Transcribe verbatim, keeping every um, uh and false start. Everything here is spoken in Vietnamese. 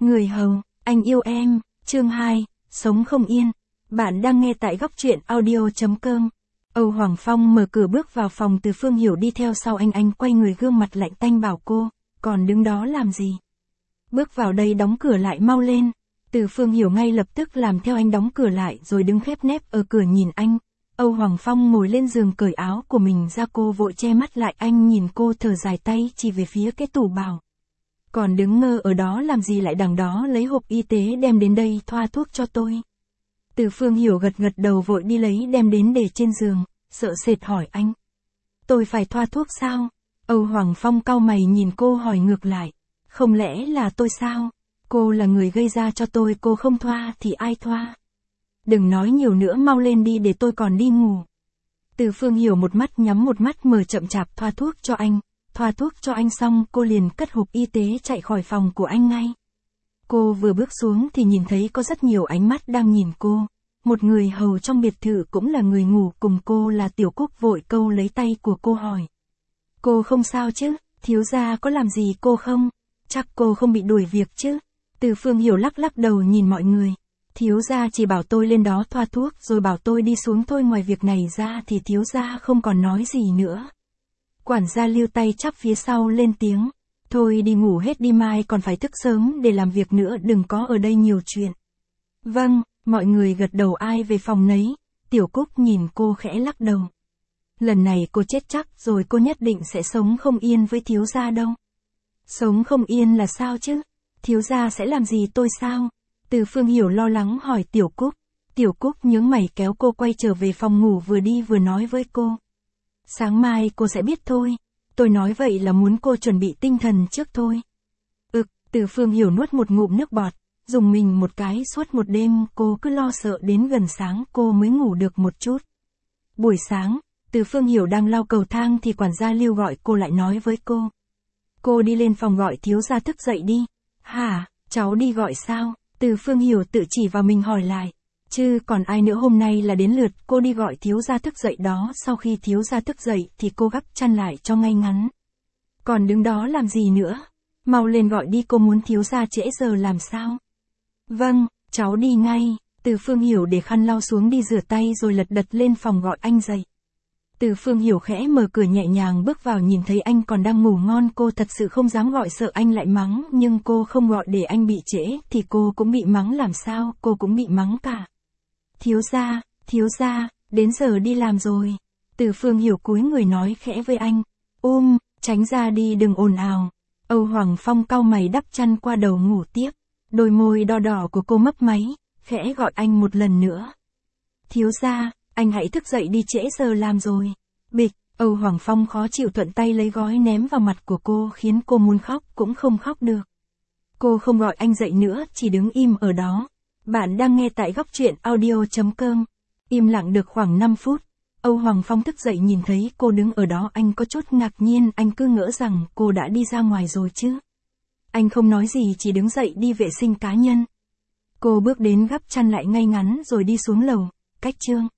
Người hầu, anh yêu em, chương hai, sống không yên. Bạn đang nghe tại góc truyện audio.com. Âu Hoàng Phong mở cửa bước vào phòng, Từ Phương Hiểu đi theo sau anh anh quay người gương mặt lạnh tanh bảo cô, còn đứng đó làm gì? Bước vào đây đóng cửa lại mau lên. Từ Phương Hiểu ngay lập tức làm theo anh đóng cửa lại rồi đứng khép nép ở cửa nhìn anh. Âu Hoàng Phong ngồi lên giường cởi áo của mình ra, cô vội che mắt lại, anh nhìn cô thở dài tay chỉ về phía cái tủ bảo. Còn đứng ngơ ở đó làm gì, lại đằng đó lấy hộp y tế đem đến đây thoa thuốc cho tôi. Từ Phương Hiểu gật gật đầu vội đi lấy đem đến để trên giường, sợ sệt hỏi anh. Tôi phải thoa thuốc sao? Âu Hoàng Phong cau mày nhìn cô hỏi ngược lại. Không lẽ là tôi sao? Cô là người gây ra cho tôi, cô không thoa thì ai thoa? Đừng nói nhiều nữa, mau lên đi để tôi còn đi ngủ. Từ Phương Hiểu một mắt nhắm một mắt mở chậm chạp thoa thuốc cho anh. Thoa thuốc cho anh xong cô liền cất hộp y tế chạy khỏi phòng của anh ngay. Cô vừa bước xuống thì nhìn thấy có rất nhiều ánh mắt đang nhìn cô. Một người hầu trong biệt thự cũng là người ngủ cùng cô là Tiểu Cúc vội câu lấy tay của cô hỏi. Cô không sao chứ? Thiếu gia có làm gì cô không? Chắc cô không bị đuổi việc chứ? Từ Phương Hiểu lắc lắc đầu nhìn mọi người. Thiếu gia chỉ bảo tôi lên đó thoa thuốc rồi bảo tôi đi xuống thôi, ngoài việc này ra thì thiếu gia không còn nói gì nữa. Quản gia Lưu tay chắp phía sau lên tiếng. Thôi đi ngủ hết đi, mai còn phải thức sớm để làm việc nữa, đừng có ở đây nhiều chuyện. Vâng, mọi người gật đầu ai về phòng nấy. Tiểu Cúc nhìn cô khẽ lắc đầu. Lần này cô chết chắc rồi, cô nhất định sẽ sống không yên với thiếu gia đâu. Sống không yên là sao chứ? Thiếu gia sẽ làm gì tôi sao? Từ Phương Hiểu lo lắng hỏi Tiểu Cúc. Tiểu Cúc nhướng mày kéo cô quay trở về phòng ngủ, vừa đi vừa nói với cô. Sáng mai cô sẽ biết thôi. Tôi nói vậy là muốn cô chuẩn bị tinh thần trước thôi. Ực, Từ Phương Hiểu nuốt một ngụm nước bọt, dùng mình một cái, suốt một đêm cô cứ lo sợ đến gần sáng cô mới ngủ được một chút. Buổi sáng, Từ Phương Hiểu đang lau cầu thang thì quản gia Lưu gọi cô lại nói với cô. Cô đi lên phòng gọi thiếu gia thức dậy đi. Hả, cháu đi gọi sao? Từ Phương Hiểu tự chỉ vào mình hỏi lại. Chứ còn ai nữa, hôm nay là đến lượt cô đi gọi thiếu gia thức dậy đó. Sau khi thiếu gia thức dậy thì cô gấp chăn lại cho ngay ngắn. Còn đứng đó làm gì nữa? Mau lên gọi đi, cô muốn thiếu gia trễ giờ làm sao? Vâng, cháu đi ngay. Từ Phương Hiểu để khăn lau xuống đi rửa tay rồi lật đật lên phòng gọi anh dậy. Từ Phương Hiểu khẽ mở cửa nhẹ nhàng bước vào, nhìn thấy anh còn đang ngủ ngon, cô thật sự không dám gọi sợ anh lại mắng, nhưng cô không gọi để anh bị trễ thì cô cũng bị mắng, làm sao cô cũng bị mắng cả. Thiếu gia, thiếu gia, đến giờ đi làm rồi. Từ Phương Hiểu cúi người nói khẽ với anh. Um, tránh ra đi, đừng ồn ào. Âu Hoàng Phong cau mày đắp chăn qua đầu ngủ tiếp. Đôi môi đỏ đỏ của cô mấp máy, khẽ gọi anh một lần nữa. Thiếu gia, anh hãy thức dậy đi, trễ giờ làm rồi. Bịch, Âu Hoàng Phong khó chịu thuận tay lấy gói ném vào mặt của cô, khiến cô muốn khóc cũng không khóc được. Cô không gọi anh dậy nữa, chỉ đứng im ở đó. Bạn đang nghe tại góc truyện audio.com. Im lặng được khoảng năm phút. Âu Hoàng Phong thức dậy nhìn thấy cô đứng ở đó, anh có chút ngạc nhiên, anh cứ ngỡ rằng cô đã đi ra ngoài rồi chứ. Anh không nói gì, chỉ đứng dậy đi vệ sinh cá nhân. Cô bước đến gấp chăn lại ngay ngắn rồi đi xuống lầu. Cách chương.